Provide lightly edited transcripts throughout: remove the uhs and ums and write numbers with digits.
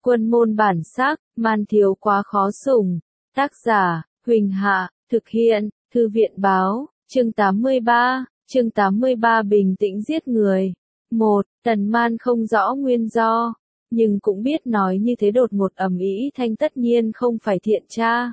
Quân môn bản sắc, man thiếu quá khó sủng. Tác giả, Huỳnh Hạ, thực hiện, Thư viện báo, chương 83 bình tĩnh giết người. 1. Tần Man không rõ nguyên do, nhưng cũng biết nói như thế đột ngột ầm ĩ thanh tất nhiên không phải thiện tra.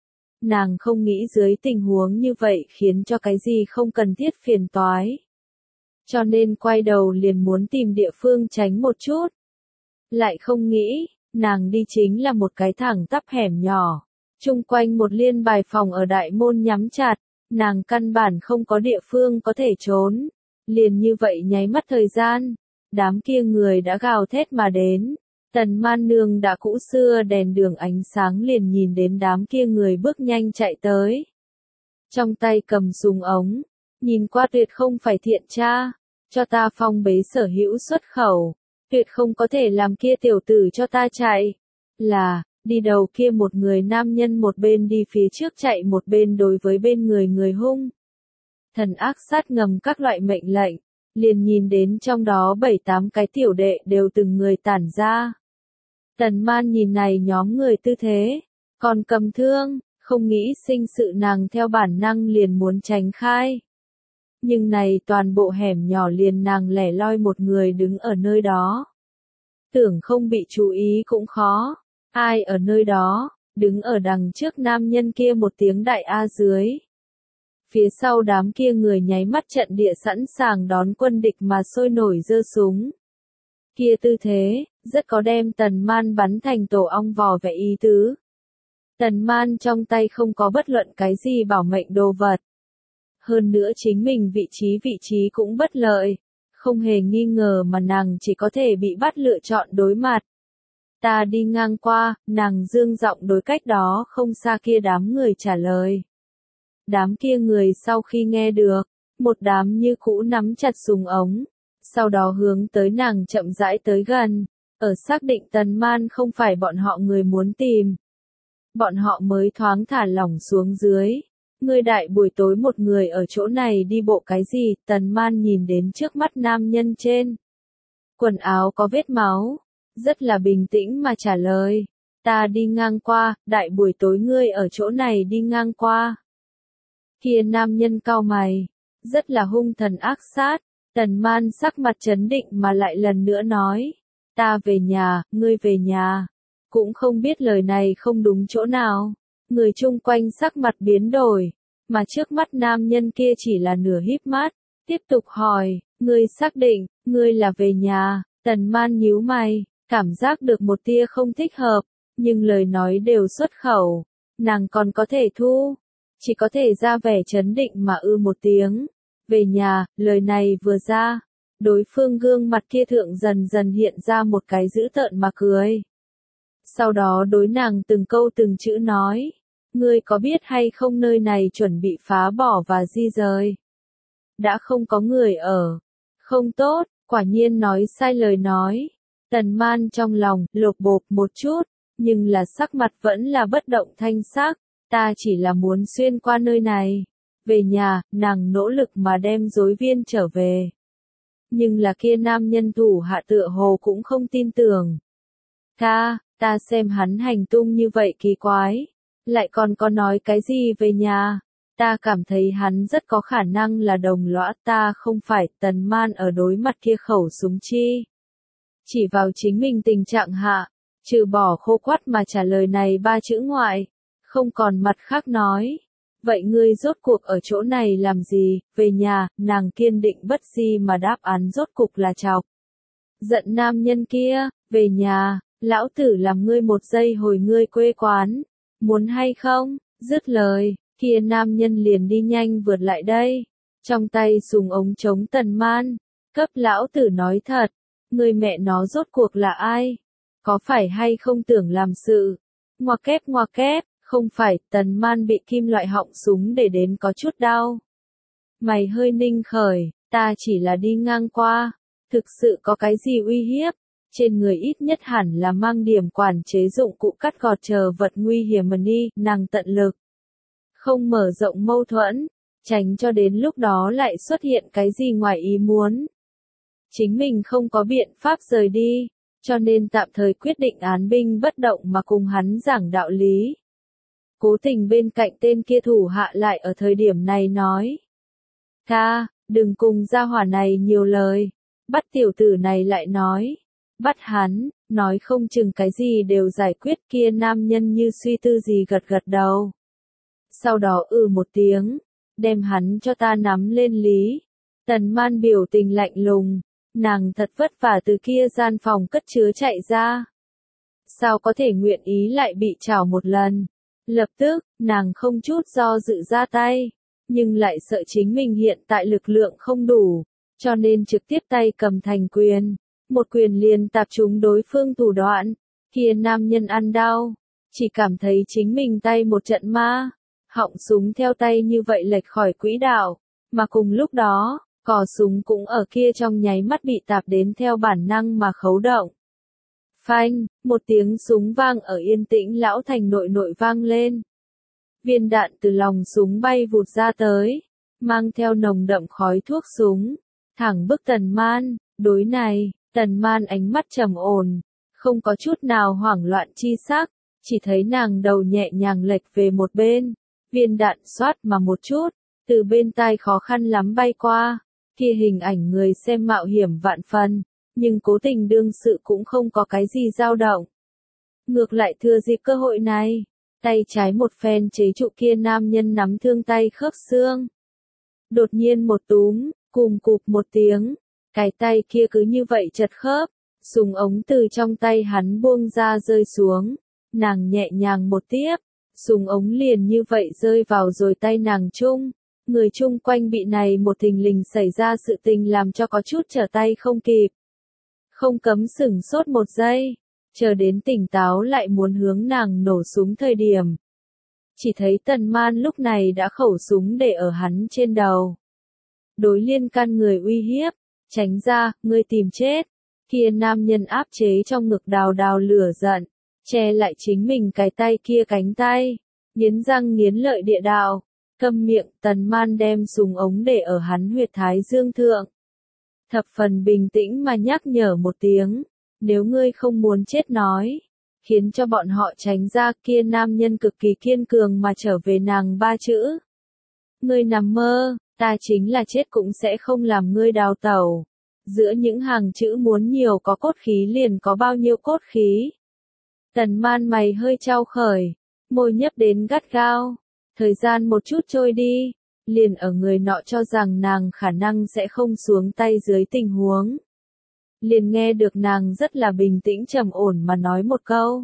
Nàng không nghĩ dưới tình huống như vậy khiến cho cái gì không cần thiết phiền toái. Cho nên quay đầu liền muốn tìm địa phương tránh một chút. Lại không nghĩ, nàng đi chính là một cái thẳng tắp hẻm nhỏ. Chung quanh một liên bài phòng ở đại môn nhắm chặt, nàng căn bản không có địa phương có thể trốn. Liền như vậy nháy mắt thời gian, đám kia người đã gào thét mà đến. Tần Man Nương đã cũ xưa đèn đường ánh sáng liền nhìn đến đám kia người bước nhanh chạy tới. Trong tay cầm súng ống, nhìn qua tuyệt không phải thiện tra, cho ta phong bế sở hữu xuất khẩu, tuyệt không có thể làm kia tiểu tử cho ta chạy. Là, đi đầu kia một người nam nhân một bên đi phía trước chạy một bên đối với bên người hung. Thần ác sát ngầm các loại mệnh lệnh, liền nhìn đến trong đó 7-8 cái tiểu đệ đều từng người tản ra. Tần Man nhìn này nhóm người tư thế, còn cầm thương, không nghĩ sinh sự nàng theo bản năng liền muốn tránh khai. Nhưng này toàn bộ hẻm nhỏ liền nàng lẻ loi một người đứng ở nơi đó. Tưởng không bị chú ý cũng khó, ai ở nơi đó, đứng ở đằng trước nam nhân kia một tiếng đại A dưới. Phía sau đám kia người nháy mắt trận địa sẵn sàng đón quân địch mà sôi nổi giơ súng. Kia tư thế, rất có đem Tần Man bắn thành tổ ong vò vẽ ý tứ. Tần Man trong tay không có bất luận cái gì bảo mệnh đồ vật. Hơn nữa chính mình vị trí cũng bất lợi. Không hề nghi ngờ mà nàng chỉ có thể bị bắt lựa chọn đối mặt. Ta đi ngang qua, nàng dương giọng đối cách đó không xa kia đám người trả lời. Đám kia người sau khi nghe được, một đám như cũ nắm chặt súng ống, sau đó hướng tới nàng chậm rãi tới gần, ở xác định Tần Man không phải bọn họ người muốn tìm. Bọn họ mới thoáng thả lỏng xuống dưới. Ngươi đại buổi tối một người ở chỗ này đi bộ cái gì? Tần Man nhìn đến trước mắt nam nhân trên. Quần áo có vết máu, rất là bình tĩnh mà trả lời. Ta đi ngang qua, đại buổi tối ngươi ở chỗ này đi ngang qua. Kia nam nhân cau mày, rất là hung thần ác sát. Tần Man sắc mặt trấn định mà lại lần nữa nói. Ta về nhà, ngươi về nhà. Cũng không biết lời này không đúng chỗ nào. Người chung quanh sắc mặt biến đổi, mà trước mắt nam nhân kia chỉ là nửa híp mắt, tiếp tục hỏi, ngươi xác định, ngươi là về nhà? Tần Man nhíu mày, cảm giác được một tia không thích hợp, nhưng lời nói đều xuất khẩu, nàng còn có thể thu, chỉ có thể ra vẻ trấn định mà một tiếng. Về nhà, lời này vừa ra, đối phương gương mặt kia thượng dần dần hiện ra một cái dữ tợn mà cười. Sau đó đối nàng từng câu từng chữ nói, ngươi có biết hay không nơi này chuẩn bị phá bỏ và di rời? Đã không có người ở. Không tốt, quả nhiên nói sai lời nói. Tần Man trong lòng lột bột một chút, nhưng là sắc mặt vẫn là bất động thanh sắc. Ta chỉ là muốn xuyên qua nơi này. Về nhà, nàng nỗ lực mà đem rối viên trở về. Nhưng là kia nam nhân thủ hạ tựa hồ cũng không tin tưởng. Ta xem hắn hành tung như vậy kỳ quái. Lại còn có nói cái gì về nhà. Ta cảm thấy hắn rất có khả năng là đồng lõa. Ta không phải. Tần Man ở đối mặt kia khẩu súng chi. Chỉ vào chính mình tình trạng hạ, trừ bỏ khô quắt mà trả lời này 3 chữ ngoại, không còn mặt khác nói. Vậy ngươi rốt cuộc ở chỗ này làm gì? Về nhà, nàng kiên định bất di mà đáp án rốt cục là chọc. Giận nam nhân kia, về nhà, lão tử làm ngươi một giây hồi ngươi quê quán. Muốn hay không? Dứt lời, kia nam nhân liền đi nhanh vượt lại đây. Trong tay súng ống chống Tần Man. Cấp lão tử nói thật, người mẹ nó rốt cuộc là ai? Có phải hay không tưởng làm sự? Ngoa kép, không phải. Tần Man bị kim loại họng súng để đến có chút đau. Mày hơi ninh khởi, ta chỉ là đi ngang qua. Thực sự có cái gì uy hiếp? Trên người ít nhất hẳn là mang điểm quản chế dụng cụ cắt gọt chờ vật nguy hiểm đi, nàng tận lực. Không mở rộng mâu thuẫn, tránh cho đến lúc đó lại xuất hiện cái gì ngoài ý muốn. Chính mình không có biện pháp rời đi, cho nên tạm thời quyết định án binh bất động mà cùng hắn giảng đạo lý. Cố Tình bên cạnh tên kia thủ hạ lại ở thời điểm này nói. Ca, đừng cùng gia hỏa này nhiều lời. Bắt tiểu tử này lại nói. Bắt hắn, nói không chừng cái gì đều giải quyết. Kia nam nhân như suy tư gì gật gật đầu. Sau đó một tiếng, đem hắn cho ta nắm lên lý. Tần Man biểu tình lạnh lùng, nàng thật vất vả từ kia gian phòng cất chứa chạy ra. Sao có thể nguyện ý lại bị trảo một lần? Lập tức, nàng không chút do dự ra tay, nhưng lại sợ chính mình hiện tại lực lượng không đủ, cho nên trực tiếp tay cầm thành quyền, một quyền liền tạp trúng đối phương thủ đoạn. Kia nam nhân ăn đau, chỉ cảm thấy chính mình tay một trận ma, họng súng theo tay như vậy lệch khỏi quỹ đạo, mà cùng lúc đó, cò súng cũng ở kia trong nháy mắt bị tạp đến theo bản năng mà khấu động. Phanh, một tiếng súng vang ở yên tĩnh lão thành nội vang lên. Viên đạn từ lòng súng bay vụt ra tới, mang theo nồng đậm khói thuốc súng, thẳng bức Tần Man. Đối này, Tần Man ánh mắt trầm ổn, không có chút nào hoảng loạn chi sắc, chỉ thấy nàng đầu nhẹ nhàng lệch về một bên, viên đạn xoát mà một chút, từ bên tai khó khăn lắm bay qua, kia hình ảnh người xem mạo hiểm vạn phần, nhưng Cố Tình đương sự cũng không có cái gì dao động. Ngược lại thừa dịp cơ hội này, tay trái một phen chế trụ kia nam nhân nắm thương tay khớp xương. Đột nhiên một túm, cùm cụp một tiếng, cái tay kia cứ như vậy chật khớp, súng ống từ trong tay hắn buông ra rơi xuống, nàng nhẹ nhàng một tiếp, súng ống liền như vậy rơi vào rồi tay nàng chung. Người chung quanh bị này một thình lình xảy ra sự tình làm cho có chút trở tay không kịp. Không cấm sửng sốt một giây, chờ đến tỉnh táo lại muốn hướng nàng nổ súng thời điểm. Chỉ thấy Tần Man lúc này đã khẩu súng để ở hắn trên đầu. Đối liên can người uy hiếp, tránh ra, ngươi tìm chết. Kia nam nhân áp chế trong ngực đào đào lửa giận, che lại chính mình cái tay kia cánh tay, nghiến răng nghiến lợi địa đạo. Câm miệng, Tần Man đem súng ống để ở hắn huyệt thái dương thượng. Thập phần bình tĩnh mà nhắc nhở một tiếng, nếu ngươi không muốn chết nói, khiến cho bọn họ tránh ra. Kia nam nhân cực kỳ kiên cường mà trở về nàng ba chữ. Ngươi nằm mơ, ta chính là chết cũng sẽ không làm ngươi đào tẩu. Giữa những hàng chữ muốn nhiều có cốt khí liền có bao nhiêu cốt khí. Tần Man mày hơi chau khởi, môi nhấp đến gắt gao. Thời gian một chút trôi đi, liền ở người nọ cho rằng nàng khả năng sẽ không xuống tay dưới tình huống. Liền nghe được nàng rất là bình tĩnh trầm ổn mà nói một câu.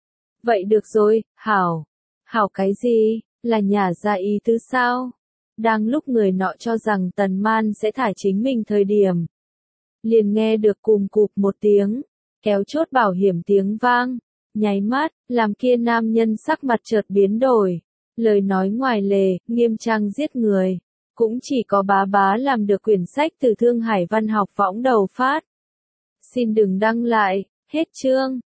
Vậy được rồi, hảo. Hảo cái gì, là nhả ra ý tứ sao? Đang lúc người nọ cho rằng Tần Man sẽ thả chính mình thời điểm. Liền nghe được cùm cụp một tiếng, kéo chốt bảo hiểm tiếng vang, nháy mắt, làm kia nam nhân sắc mặt chợt biến đổi. Lời nói ngoài lề, nghiêm trang giết người. Cũng chỉ có bá bá làm được quyển sách từ Thương Hải Văn học võng đầu phát. Xin đừng đăng lại, hết chương.